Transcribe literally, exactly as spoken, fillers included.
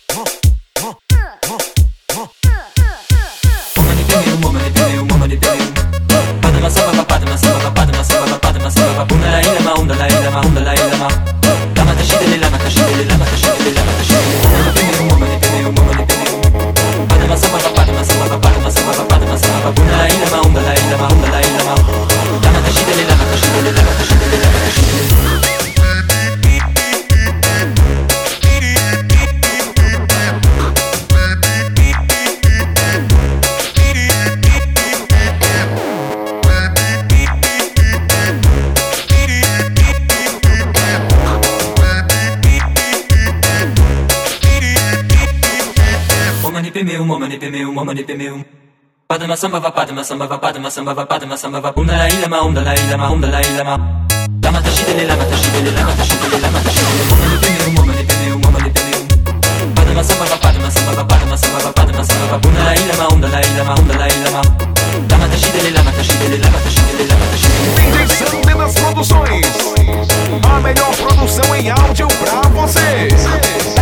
Padma samba va padma samba va padma samba va padma samba va bunda la ilama unda la ilama unda la ilama lama tashidele lama tashidele lama tashidele lama tashidele mama ni pemeu mama ni pemeu mama ni pemeu padma samba va padma samba va padma samba va padma samba va bunda la ilama unda la ilama unda la ilama lama tashidele lama tashidele lama tashidele lama tashidele D J Sander nas produções, a melhor produção em áudio pra você.